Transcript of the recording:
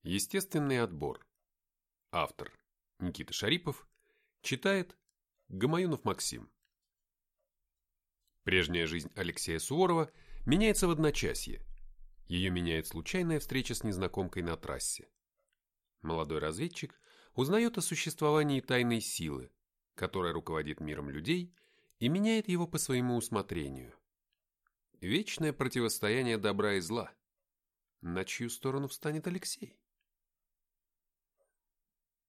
Естественный отбор. Автор Никита Шарипов. Читает Гамаюнов Максим. Прежняя жизнь Алексея Суворова меняется в одночасье. Ее меняет случайная встреча с незнакомкой на трассе. Молодой разведчик узнает о существовании тайной силы, которая руководит миром людей и меняет его по своему усмотрению. Вечное противостояние добра и зла. На чью сторону встанет Алексей?